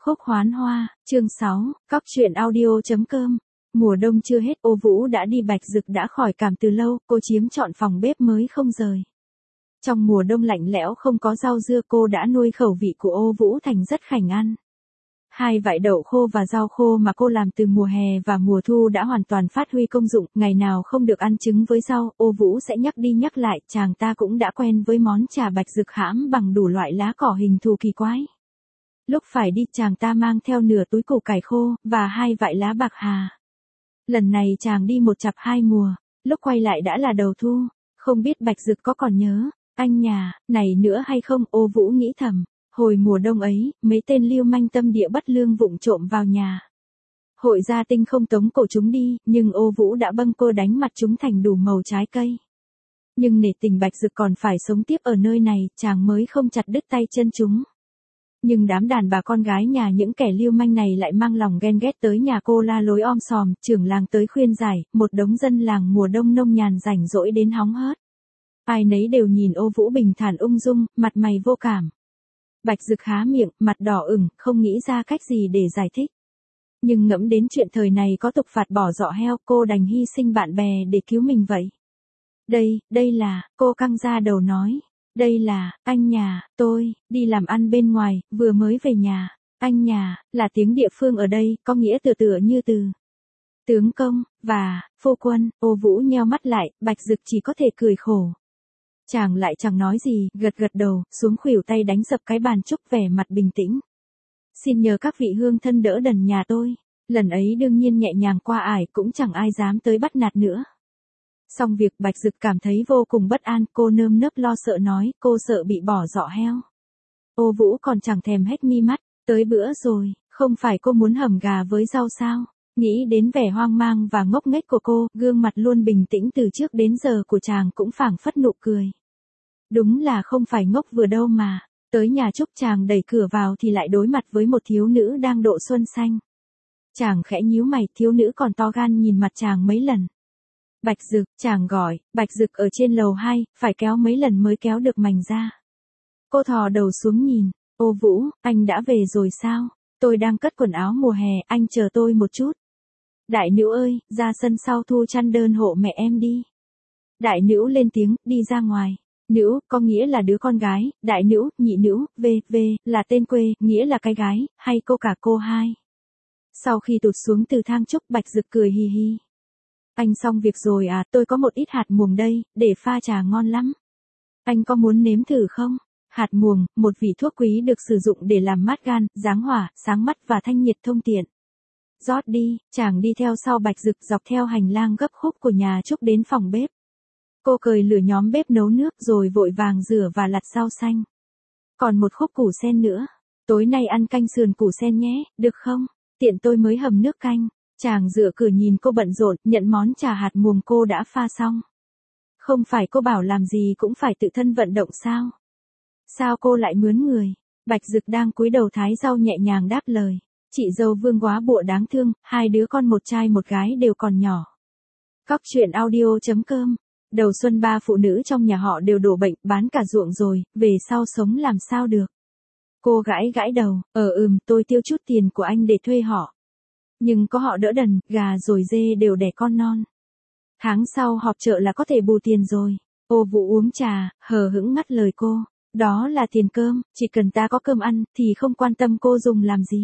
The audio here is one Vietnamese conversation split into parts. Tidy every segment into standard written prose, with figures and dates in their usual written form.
Khúc Hoán Hoa, chương 6, Cóc truyện audio.com. Mùa đông chưa hết, Ô Vũ đã đi Bạch Dực đã khỏi cảm từ lâu, cô chiếm trọn phòng bếp mới không rời. Trong mùa đông lạnh lẽo không có rau dưa, cô đã nuôi khẩu vị của Ô Vũ thành rất khảnh ăn. Hai vại đậu khô và rau khô mà cô làm từ mùa hè và mùa thu đã hoàn toàn phát huy công dụng, ngày nào không được ăn trứng với rau, Ô Vũ sẽ nhắc đi nhắc lại, chàng ta cũng đã quen với món trà Bạch Dực hãm bằng đủ loại lá cỏ hình thù kỳ quái. Lúc phải đi, chàng ta mang theo nửa túi củ cải khô, và 2 vại lá bạc hà. Lần này chàng đi một chặp 2 mùa, lúc quay lại đã là đầu thu, không biết Bạch Dực có còn nhớ anh nhà này nữa hay không, Ô Vũ nghĩ thầm. Hồi mùa đông ấy, mấy tên lưu manh tâm địa bất lương vụng trộm vào nhà. Hội gia tinh không tống cổ chúng đi, nhưng Ô Vũ đã bâng cô đánh mặt chúng thành đủ màu trái cây. Nhưng nể tình Bạch Dực còn phải sống tiếp ở nơi này, chàng mới không chặt đứt tay chân chúng. Nhưng đám đàn bà con gái nhà những kẻ lưu manh này lại mang lòng ghen ghét tới nhà cô la lối om sòm, trưởng làng tới khuyên giải, một đống dân làng mùa đông nông nhàn rảnh rỗi đến hóng hớt. Ai nấy đều nhìn Ô Vũ bình thản ung dung, mặt mày vô cảm. Bạch Dực há miệng, mặt đỏ ửng, không nghĩ ra cách gì để giải thích. Nhưng ngẫm đến chuyện thời này có tục phạt bỏ giỏ heo, cô đành hy sinh bạn bè để cứu mình vậy. Đây là, cô căng ra đầu nói. Đây là, anh nhà, tôi, đi làm ăn bên ngoài, vừa mới về nhà. Anh nhà, là tiếng địa phương ở đây, có nghĩa tựa như từ tướng công, và, phu quân. Ô Vũ nheo mắt lại, Bạch Dực chỉ có thể cười khổ. Chàng lại chẳng nói gì, gật đầu, xuống khuỷu tay đánh dập cái bàn trúc vẻ mặt bình tĩnh. Xin nhờ các vị hương thân đỡ đần nhà tôi. Lần ấy đương nhiên nhẹ nhàng qua ải, cũng chẳng ai dám tới bắt nạt nữa. Xong việc, Bạch Dực cảm thấy vô cùng bất an, cô nơm nớp lo sợ nói, cô sợ bị bỏ giỏ heo. Ô Vũ còn chẳng thèm hét mi mắt, tới bữa rồi, không phải cô muốn hầm gà với rau sao? Nghĩ đến vẻ hoang mang và ngốc nghếch của cô, gương mặt luôn bình tĩnh từ trước đến giờ của chàng cũng phảng phất nụ cười. Đúng là không phải ngốc vừa đâu mà. Tới nhà Trúc, chàng đẩy cửa vào thì lại đối mặt với một thiếu nữ đang độ xuân xanh. Chàng khẽ nhíu mày, thiếu nữ còn to gan nhìn mặt chàng mấy lần. Bạch Dực, chàng gọi, Bạch Dực ở trên lầu 2, phải kéo mấy lần mới kéo được mành ra. Cô thò đầu xuống nhìn, Ô Vũ, anh đã về rồi sao? Tôi đang cất quần áo mùa hè, anh chờ tôi một chút. Đại Nữu ơi, ra sân sau thu chăn đơn hộ mẹ em đi. Đại Nữu lên tiếng, đi ra ngoài. Nữu, có nghĩa là đứa con gái, Đại Nữu, Nhị Nữu, V là tên quê, nghĩa là cái gái, hay cô cả cô hai. Sau khi tụt xuống từ thang Trúc, Bạch Dực cười hì hì. Anh xong việc rồi à, tôi có một ít hạt muồng đây, để pha trà ngon lắm. Anh có muốn nếm thử không? Hạt muồng, một vị thuốc quý được sử dụng để làm mát gan, giáng hỏa, sáng mắt và thanh nhiệt thông tiện. Rót đi, chàng đi theo sau Bạch Dực dọc theo hành lang gấp khúc của nhà Trúc đến phòng bếp. Cô cởi lửa nhóm bếp nấu nước rồi vội vàng rửa và lặt rau xanh. Còn một khúc củ sen nữa. Tối nay ăn canh sườn củ sen nhé, được không? Tiện tôi mới hầm nước canh. Chàng dựa cửa nhìn cô bận rộn, nhận món trà hạt muồng cô đã pha xong. Không phải cô bảo làm gì cũng phải tự thân vận động sao? Sao cô lại mướn người? Bạch Dực đang cúi đầu thái rau nhẹ nhàng đáp lời. Chị dâu Vương quá bụa đáng thương, 2 đứa con một trai một gái đều còn nhỏ. Cóc truyện audio.com. Đầu xuân 3 phụ nữ trong nhà họ đều đổ bệnh, bán cả ruộng rồi, về sau sống làm sao được. Cô gãi đầu, tôi tiêu chút tiền của anh để thuê họ. Nhưng có họ đỡ đần, gà rồi dê đều đẻ con non. Tháng sau họp chợ là có thể bù tiền rồi. Ô Vũ uống trà, hờ hững ngắt lời cô. Đó là tiền cơm, chỉ cần ta có cơm ăn, thì không quan tâm cô dùng làm gì.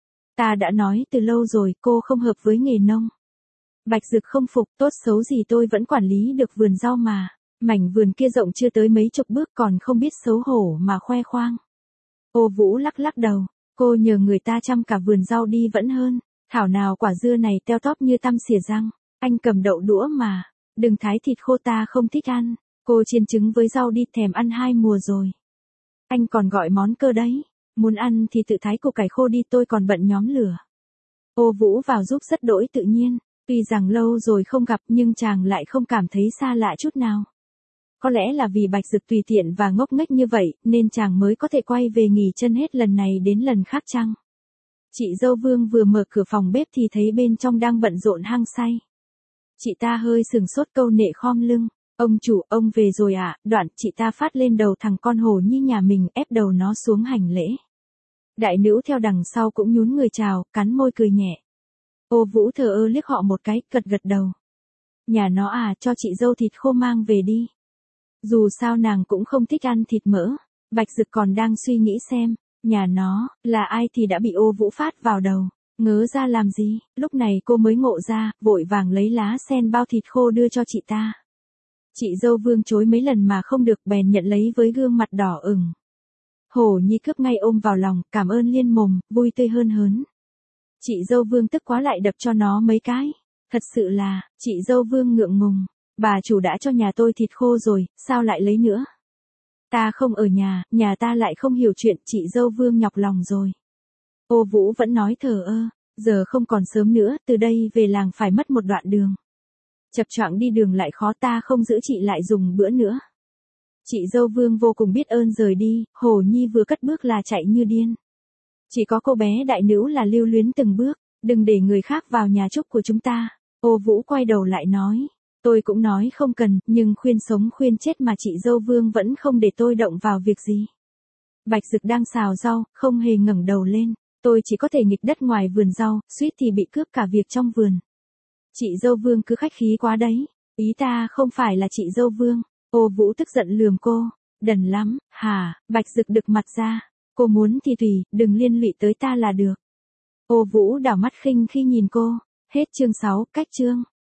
Ta đã nói từ lâu rồi, cô không hợp với nghề nông. Bạch Dực không phục, tốt xấu gì tôi vẫn quản lý được vườn rau mà. Mảnh vườn kia rộng chưa tới mấy chục bước còn không biết xấu hổ mà khoe khoang. Ô Vũ lắc đầu, cô nhờ người ta chăm cả vườn rau đi vẫn hơn. Thảo nào quả dưa này teo tóp như tăm xỉa răng. Anh cầm đậu đũa mà. Đừng thái thịt khô, ta không thích ăn. Cô chiên trứng với rau đi, thèm ăn 2 mùa rồi. Anh còn gọi món cơ đấy. Muốn ăn thì tự thái củ cải khô đi, tôi còn bận nhóm lửa. Ô Vũ vào giúp rất đỗi tự nhiên. Tuy rằng lâu rồi không gặp nhưng chàng lại không cảm thấy xa lạ chút nào. Có lẽ là vì Bạch Dực tùy tiện và ngốc nghếch như vậy nên chàng mới có thể quay về nghỉ chân hết lần này đến lần khác chăng? Chị dâu Vương vừa mở cửa phòng bếp thì thấy bên trong đang bận rộn hăng say. Chị ta hơi sừng sốt câu nệ khom lưng. Ông chủ, ông về rồi ạ. Đoạn chị ta phát lên đầu thằng con hổ như nhà mình, ép đầu nó xuống hành lễ. Đại nữ theo đằng sau cũng nhún người chào, cắn môi cười nhẹ. Ô Vũ thờ ơ liếc họ một cái, gật gật đầu. Nhà nó à, cho chị dâu thịt khô mang về đi. Dù sao nàng cũng không thích ăn thịt mỡ. Bạch Dực còn đang suy nghĩ xem, nhà nó, là ai thì đã bị Ô Vũ phát vào đầu. Ngớ ra làm gì, lúc này cô mới ngộ ra, vội vàng lấy lá sen bao thịt khô đưa cho chị ta. Chị dâu Vương chối mấy lần mà không được bèn nhận lấy với gương mặt đỏ ửng. Hổ Nhi cướp ngay ôm vào lòng, cảm ơn liên mồm, vui tươi hơn hớn. Chị dâu Vương tức quá lại đập cho nó mấy cái. Thật sự là, chị dâu Vương ngượng ngùng. Bà chủ đã cho nhà tôi thịt khô rồi, sao lại lấy nữa? Ta không ở nhà ta lại không hiểu chuyện, chị dâu Vương nhọc lòng rồi. Ô Vũ vẫn nói thờ ơ, giờ không còn sớm nữa, từ đây về làng phải mất một đoạn đường. Chập choạng đi đường lại khó, ta không giữ chị lại dùng bữa nữa. Chị dâu Vương vô cùng biết ơn rời đi, Hồ Nhi vừa cất bước là chạy như điên. Chỉ có cô bé đại nữ là lưu luyến từng bước, đừng để người khác vào nhà chúc của chúng ta. Ô Vũ quay đầu lại nói, tôi cũng nói không cần, nhưng khuyên sống khuyên chết mà chị dâu Vương vẫn không để tôi động vào việc gì. Bạch Dực đang xào rau, không hề ngẩng đầu lên, tôi chỉ có thể nghịch đất ngoài vườn rau, suýt thì bị cướp cả việc trong vườn. Chị dâu Vương cứ khách khí quá đấy, ý ta không phải là chị dâu Vương. Ô Vũ tức giận lườm cô, đần lắm, hả? Bạch Dực đực mặt ra, cô muốn thì tùy, đừng liên lụy tới ta là được. Ô Vũ đảo mắt khinh khi nhìn cô, hết chương 6, cách chương.